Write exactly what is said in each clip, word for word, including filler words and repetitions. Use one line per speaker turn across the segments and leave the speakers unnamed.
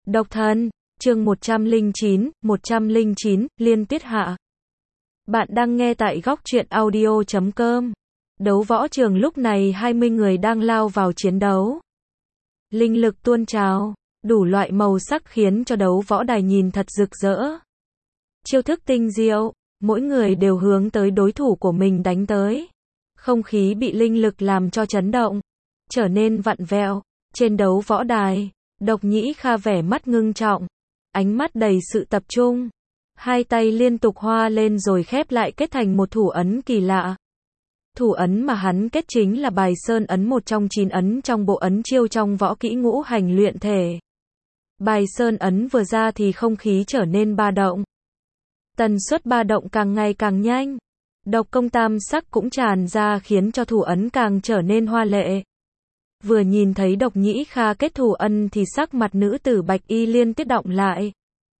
Độc thân, chương một trăm lẻ chín, một trăm lẻ chín, Liên Tuyết Hạ. Bạn đang nghe tại góc truyện audio chấm com. Đấu võ trường lúc này hai mươi người đang lao vào chiến đấu. Linh lực tuôn trào, đủ loại màu sắc khiến cho đấu võ đài nhìn thật rực rỡ. Chiêu thức tinh diệu, mỗi người đều hướng tới đối thủ của mình đánh tới. Không khí bị linh lực làm cho chấn động, trở nên vặn vẹo. Trên đấu võ đài, Độc Nhĩ Kha vẻ mắt ngưng trọng, ánh mắt đầy sự tập trung. Hai tay liên tục hoa lên rồi khép lại kết thành một thủ ấn kỳ lạ. Thủ ấn mà hắn kết chính là Bài Sơn ấn, một trong chín ấn trong bộ ấn chiêu trong võ kỹ ngũ hành luyện thể. Bài Sơn ấn vừa ra thì không khí trở nên ba động. Tần suất ba động càng ngày càng nhanh. Độc công tam sắc cũng tràn ra khiến cho thủ ấn càng trở nên hoa lệ. Vừa nhìn thấy Độc Nhĩ Kha kết thủ ân thì sắc mặt nữ tử Bạch Y Liên Tuyết động lại.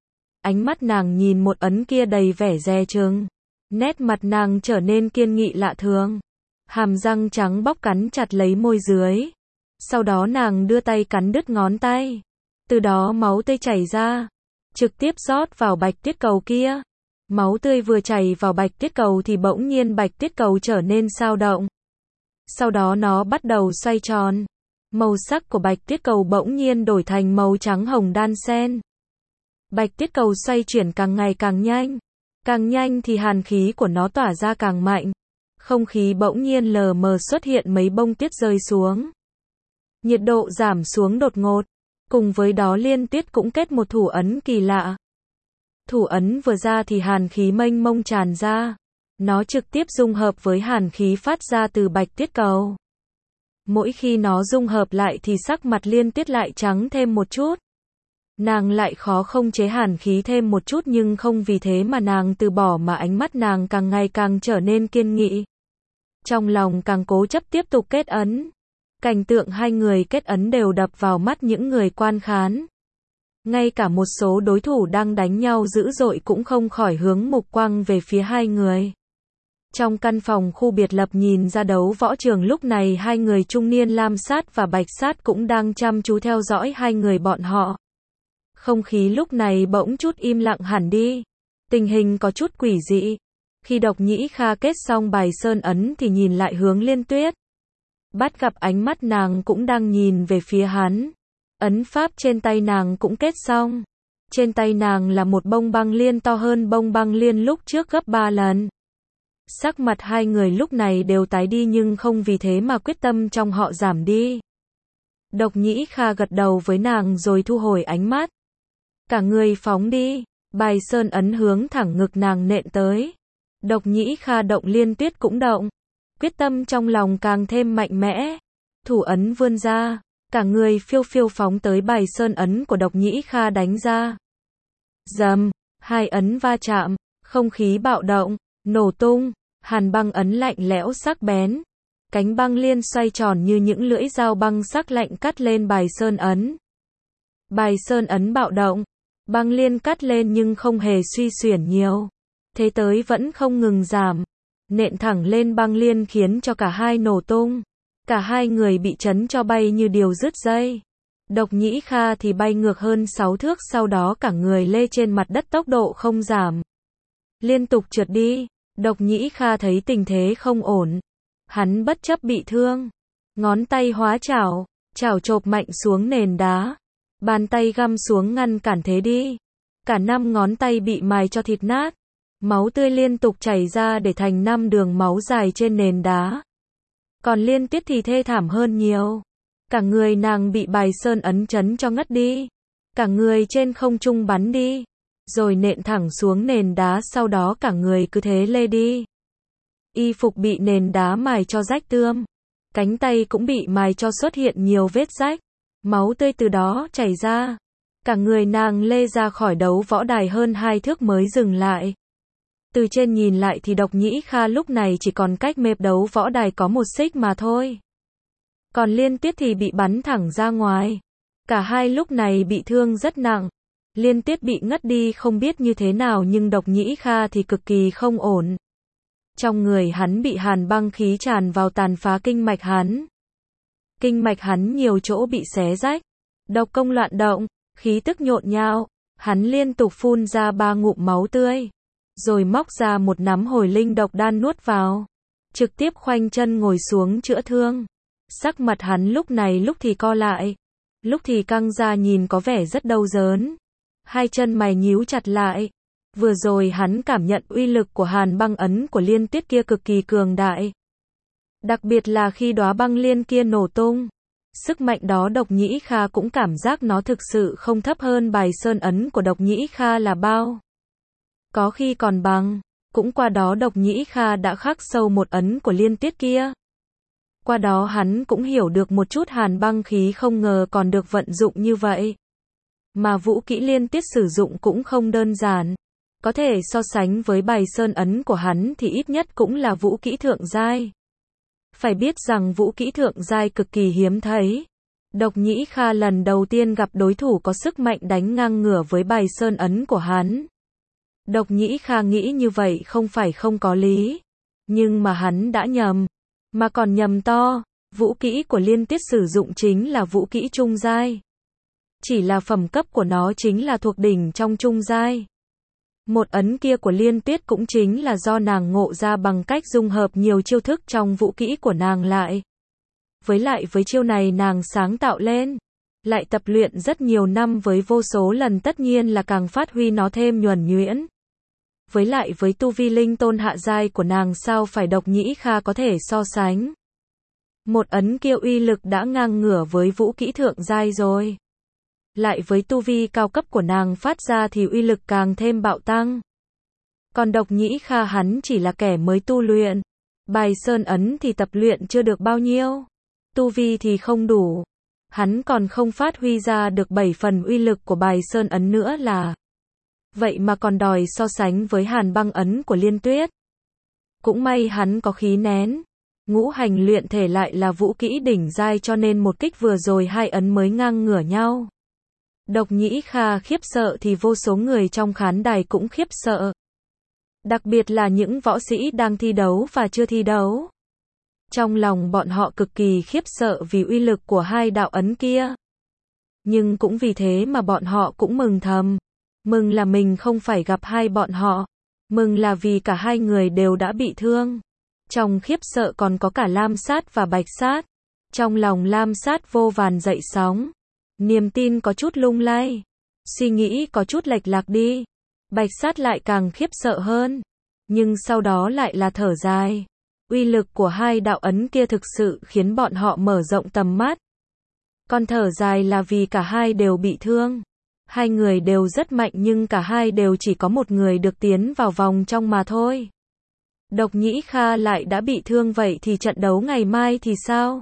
Ánh mắt nàng nhìn một ấn kia đầy vẻ dè chừng. Nét mặt nàng trở nên kiên nghị lạ thường. Hàm răng trắng bóc cắn chặt lấy môi dưới. Sau đó nàng đưa tay cắn đứt ngón tay. Từ đó máu tươi chảy ra, trực tiếp rót vào bạch tuyết cầu kia. Máu tươi vừa chảy vào bạch tuyết cầu thì bỗng nhiên bạch tuyết cầu trở nên sao động. Sau đó nó bắt đầu xoay tròn. Màu sắc của bạch tuyết cầu bỗng nhiên đổi thành màu trắng hồng đan xen. Bạch tuyết cầu xoay chuyển càng ngày càng nhanh. Càng nhanh thì hàn khí của nó tỏa ra càng mạnh. Không khí bỗng nhiên lờ mờ xuất hiện mấy bông tuyết rơi xuống. Nhiệt độ giảm xuống đột ngột. Cùng với đó Liên Tuyết cũng kết một thủ ấn kỳ lạ. Thủ ấn vừa ra thì hàn khí mênh mông tràn ra. Nó trực tiếp dung hợp với hàn khí phát ra từ bạch tuyết cầu. Mỗi khi nó dung hợp lại thì sắc mặt Liên Tuyết lại trắng thêm một chút. Nàng lại khó không chế hàn khí thêm một chút, nhưng không vì thế mà nàng từ bỏ, mà ánh mắt nàng càng ngày càng trở nên kiên nghị. Trong lòng càng cố chấp tiếp tục kết ấn. Cảnh tượng hai người kết ấn đều đập vào mắt những người quan khán. Ngay cả một số đối thủ đang đánh nhau dữ dội cũng không khỏi hướng mục quang về phía hai người. Trong căn phòng khu biệt lập nhìn ra đấu võ trường lúc này hai người trung niên Lam Sát và Bạch Sát cũng đang chăm chú theo dõi hai người bọn họ. Không khí lúc này bỗng chút im lặng hẳn đi. Tình hình có chút quỷ dị. Khi Độc Nhĩ Kha kết xong Bài Sơn ấn thì nhìn lại hướng Liên Tuyết. Bắt gặp ánh mắt nàng cũng đang nhìn về phía hắn. Ấn pháp trên tay nàng cũng kết xong. Trên tay nàng là một bông băng liên to hơn bông băng liên lúc trước gấp ba lần. Sắc mặt hai người lúc này đều tái đi, nhưng không vì thế mà quyết tâm trong họ giảm đi. Độc Nhĩ Kha gật đầu với nàng rồi thu hồi ánh mắt. Cả người phóng đi. Bài Sơn ấn hướng thẳng ngực nàng nện tới. Độc Nhĩ Kha động, Liên Tuyết cũng động. Quyết tâm trong lòng càng thêm mạnh mẽ. Thủ ấn vươn ra. Cả người phiêu phiêu phóng tới Bài Sơn ấn của Độc Nhĩ Kha đánh ra. Rầm, hai ấn va chạm, không khí bạo động, nổ tung, hàn băng ấn lạnh lẽo sắc bén. Cánh băng liên xoay tròn như những lưỡi dao băng sắc lạnh cắt lên Bài Sơn ấn. Bài Sơn ấn bạo động, băng liên cắt lên nhưng không hề suy xuyển nhiều. Thế tới vẫn không ngừng giảm. Nện thẳng lên băng liên khiến cho cả hai nổ tung. Cả hai người bị chấn cho bay như diều đứt dây. Độc Nhĩ Kha thì bay ngược hơn sáu thước, sau đó cả người lê trên mặt đất tốc độ không giảm. Liên tục trượt đi. Độc Nhĩ Kha thấy tình thế không ổn. Hắn bất chấp bị thương. Ngón tay hóa chảo, chảo chộp mạnh xuống nền đá. Bàn tay găm xuống ngăn cản thế đi. Cả năm ngón tay bị mài cho thịt nát. Máu tươi liên tục chảy ra để thành năm đường máu dài trên nền đá. Còn Liên Tuyết thì thê thảm hơn nhiều. Cả người nàng bị Bài Sơn ấn chấn cho ngất đi. Cả người trên không trung bắn đi. Rồi nện thẳng xuống nền đá, sau đó cả người cứ thế lê đi. Y phục bị nền đá mài cho rách tươm. Cánh tay cũng bị mài cho xuất hiện nhiều vết rách. Máu tươi từ đó chảy ra. Cả người nàng lê ra khỏi đấu võ đài hơn hai thước mới dừng lại. Từ trên nhìn lại thì Độc Nhĩ Kha lúc này chỉ còn cách mép đấu võ đài có một xích mà thôi. Còn Liên Tuyết thì bị bắn thẳng ra ngoài. Cả hai lúc này bị thương rất nặng. Liên Tuyết bị ngất đi không biết như thế nào, nhưng Độc Nhĩ Kha thì cực kỳ không ổn. Trong người hắn bị hàn băng khí tràn vào, tàn phá kinh mạch hắn. Kinh mạch hắn nhiều chỗ bị xé rách. Độc công loạn động. Khí tức nhộn nhạo, hắn liên tục phun ra ba ngụm máu tươi, rồi móc ra một nắm hồi linh độc đan nuốt vào, trực tiếp khoanh chân ngồi xuống chữa thương. Sắc mặt hắn lúc này lúc thì co lại, lúc thì căng ra nhìn có vẻ rất đau đớn. Hai chân mày nhíu chặt lại. Vừa rồi hắn cảm nhận uy lực của hàn băng ấn của Liên Tuyết kia cực kỳ cường đại. Đặc biệt là khi đóa băng liên kia nổ tung. Sức mạnh đó Độc Nhĩ Kha cũng cảm giác nó thực sự không thấp hơn bài sơn ấn của Độc Nhĩ Kha là bao. Có khi còn bằng. Cũng qua đó Độc Nhĩ Kha đã khắc sâu một ấn của Liên Tuyết kia. Qua đó hắn cũng hiểu được một chút hàn băng khí không ngờ còn được vận dụng như vậy. Mà vũ kỹ Liên Tuyết sử dụng cũng không đơn giản. Có thể so sánh với bài sơn ấn của hắn thì ít nhất cũng là vũ kỹ thượng giai. Phải biết rằng vũ kỹ thượng giai cực kỳ hiếm thấy. Độc Nhĩ Kha lần đầu tiên gặp đối thủ có sức mạnh đánh ngang ngửa với bài sơn ấn của hắn. Độc Nhĩ Kha nghĩ như vậy không phải không có lý. Nhưng mà hắn đã nhầm. Mà còn nhầm to. Vũ kỹ của Liên Tuyết sử dụng chính là vũ kỹ trung giai. Chỉ là phẩm cấp của nó chính là thuộc đỉnh trong trung giai. Một ấn kia của Liên Tuyết cũng chính là do nàng ngộ ra bằng cách dung hợp nhiều chiêu thức trong vũ kỹ của nàng lại. Với lại với chiêu này nàng sáng tạo lên, lại tập luyện rất nhiều năm với vô số lần tất nhiên là càng phát huy nó thêm nhuần nhuyễn. Với lại với tu vi linh tôn hạ giai của nàng sao phải Độc Nhĩ Kha có thể so sánh. Một ấn kia uy lực đã ngang ngửa với vũ kỹ thượng giai rồi. Lại với tu vi cao cấp của nàng phát ra thì uy lực càng thêm bạo tăng. Còn Độc Nhĩ Kha hắn chỉ là kẻ mới tu luyện. Bài sơn ấn thì tập luyện chưa được bao nhiêu. Tu vi thì không đủ. Hắn còn không phát huy ra được bảy phần uy lực của bài sơn ấn nữa là. Vậy mà còn đòi so sánh với hàn băng ấn của Liên Tuyết. Cũng may hắn có khí nén. Ngũ hành luyện thể lại là vũ kỹ đỉnh giai cho nên một kích vừa rồi hai ấn mới ngang ngửa nhau. Độc Nhĩ Kha khiếp sợ thì vô số người trong khán đài cũng khiếp sợ. Đặc biệt là những võ sĩ đang thi đấu và chưa thi đấu. Trong lòng bọn họ cực kỳ khiếp sợ vì uy lực của hai đạo ấn kia. Nhưng cũng vì thế mà bọn họ cũng mừng thầm. Mừng là mình không phải gặp hai bọn họ. Mừng là vì cả hai người đều đã bị thương. Trong khiếp sợ còn có cả Lam Sát và Bạch Sát. Trong lòng Lam Sát vô vàn dậy sóng. Niềm tin có chút lung lay. Suy nghĩ có chút lệch lạc đi. Bạch Sát lại càng khiếp sợ hơn. Nhưng sau đó lại là thở dài. Uy lực của hai đạo ấn kia thực sự khiến bọn họ mở rộng tầm mắt. Còn thở dài là vì cả hai đều bị thương. Hai người đều rất mạnh nhưng cả hai đều chỉ có một người được tiến vào vòng trong mà thôi. Độc Nhĩ Kha lại đã bị thương vậy thì trận đấu ngày mai thì sao?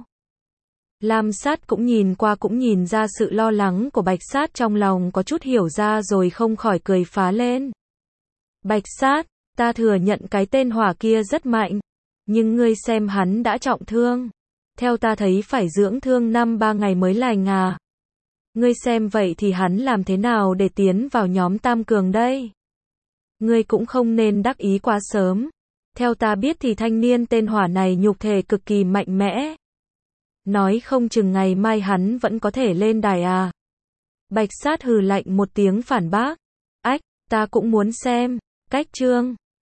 Lam Sát cũng nhìn qua cũng nhìn ra sự lo lắng của Bạch Sát trong lòng có chút hiểu ra rồi không khỏi cười phá lên. Bạch Sát, ta thừa nhận cái tên hỏa kia rất mạnh. Nhưng ngươi xem hắn đã trọng thương. Theo ta thấy phải dưỡng thương năm ba ngày mới lành à. Ngươi xem vậy thì hắn làm thế nào để tiến vào nhóm tam cường đây? Ngươi cũng không nên đắc ý quá sớm. Theo ta biết thì thanh niên tên hỏa này nhục thể cực kỳ mạnh mẽ. Nói không chừng ngày mai hắn vẫn có thể lên đài à. Bạch Sát hừ lạnh một tiếng phản bác. Ách, ta cũng muốn xem. Cách chương